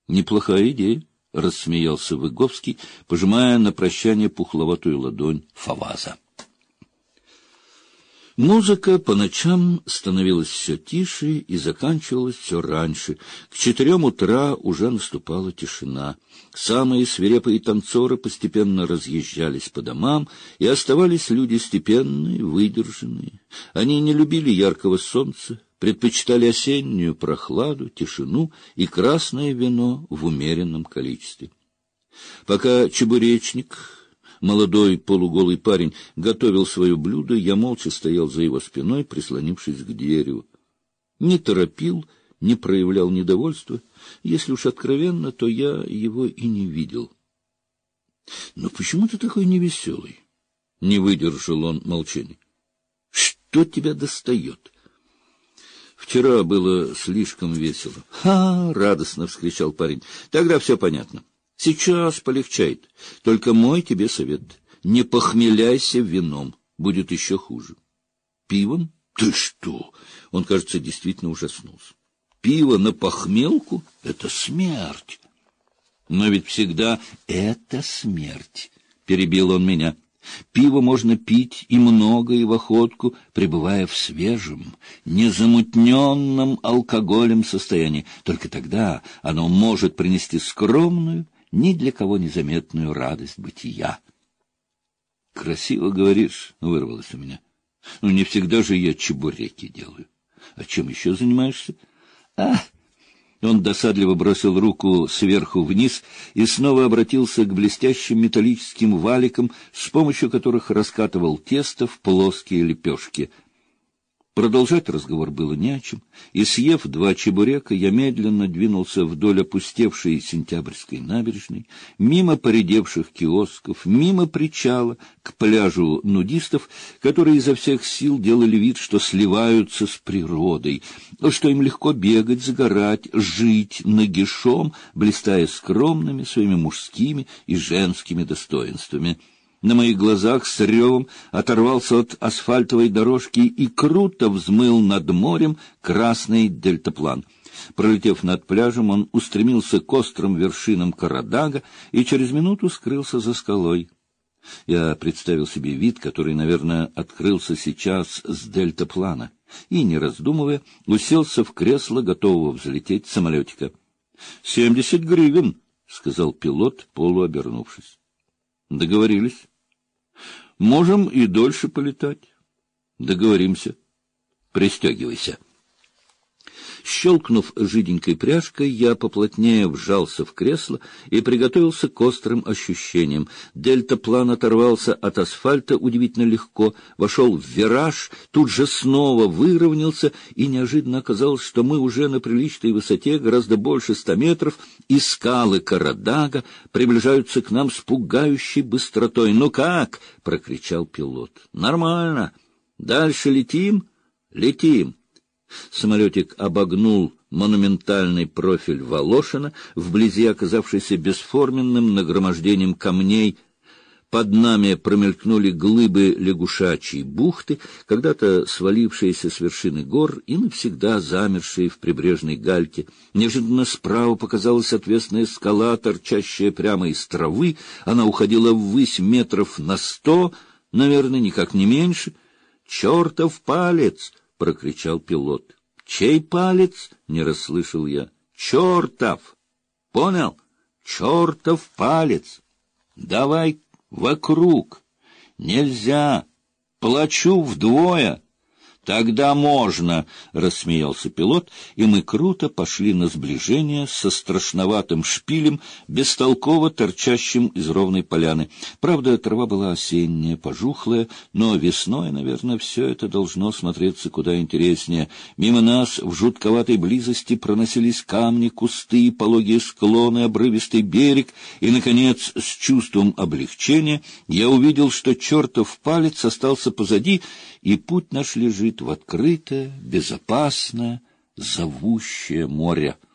Неплохая идея, — рассмеялся Выговский, пожимая на прощание пухловатую ладонь Фаваза. Музыка по ночам становилась все тише и заканчивалась все раньше. К 4 утра уже наступала тишина. Самые свирепые танцоры постепенно разъезжались по домам, и оставались люди степенные, выдержанные. Они не любили яркого солнца, предпочитали осеннюю прохладу, тишину и красное вино в умеренном количестве. Пока чебуречник, молодой полуголый парень, готовил свое блюдо, я молча стоял за его спиной, прислонившись к дереву. Не торопил, не проявлял недовольства. Если уж откровенно, то я его и не видел. — Но почему ты такой невеселый? — не выдержал он молчания. — Что тебя достает? — Вчера было слишком весело. — Ха! — радостно вскричал парень. — Тогда все понятно. Сейчас полегчает. Только мой тебе совет. Не похмеляйся вином. Будет еще хуже. Пивом? Ты что? Он, кажется, действительно ужаснулся. Пиво на похмелку — это смерть. Но ведь всегда это смерть, — перебил он меня. Пиво можно пить и много, и в охотку, пребывая в свежем, незамутненном алкоголем состоянии. Только тогда оно может принести скромную, ни для кого незаметную радость бытия. — Красиво говоришь, — вырвалось у меня. — Ну, не всегда же я чебуреки делаю. А чем еще занимаешься? — Он досадливо бросил руку сверху вниз и снова обратился к блестящим металлическим валикам, с помощью которых раскатывал тесто в плоские лепешки. Продолжать разговор было не о чем, и, съев 2 чебурека, я медленно двинулся вдоль опустевшей Сентябрьской набережной, мимо поредевших киосков, мимо причала, к пляжу нудистов, которые изо всех сил делали вид, что сливаются с природой, что им легко бегать, загорать, жить нагишом, блистая скромными своими мужскими и женскими достоинствами. На моих глазах с ревом оторвался от асфальтовой дорожки и круто взмыл над морем красный дельтаплан. Пролетев над пляжем, он устремился к острым вершинам Карадага и через минуту скрылся за скалой. Я представил себе вид, который, наверное, открылся сейчас с дельтаплана, и, не раздумывая, уселся в кресло, готового взлететь самолетика. — 70 гривен, — сказал пилот, полуобернувшись. — Договорились. — Можем и дольше полетать. — Договоримся. Пристегивайся. Щелкнув жиденькой пряжкой, я поплотнее вжался в кресло и приготовился к острым ощущениям. Дельтаплан оторвался от асфальта удивительно легко, вошел в вираж, тут же снова выровнялся, и неожиданно оказалось, что мы уже на приличной высоте, гораздо больше 100 метров, и скалы Карадага приближаются к нам с пугающей быстротой. — Ну как? — прокричал пилот. — Нормально. Дальше летим? — Летим. Самолетик обогнул монументальный профиль Волошина, вблизи оказавшийся бесформенным нагромождением камней. Под нами промелькнули глыбы лягушачьей бухты, когда-то свалившиеся с вершины гор и навсегда замершие в прибрежной гальке. Неожиданно справа показалась отвесная скала, торчащая прямо из травы. Она уходила ввысь метров на 100, наверное, никак не меньше. «Чертов палец!» — прокричал пилот. — Чей палец? — не расслышал я. — Чертов! Понял? Чертов палец! Давай вокруг! Нельзя! Плачу вдвое! Тогда можно, — рассмеялся пилот, и мы круто пошли на сближение со страшноватым шпилем, бестолково торчащим из ровной поляны. Правда, трава была осенняя, пожухлая, но весной, наверное, все это должно смотреться куда интереснее. Мимо нас в жутковатой близости проносились камни, кусты, пологие склоны, обрывистый берег, и, наконец, с чувством облегчения я увидел, что чертов палец остался позади, и путь наш лежит в открытое, безопасное, зовущее море.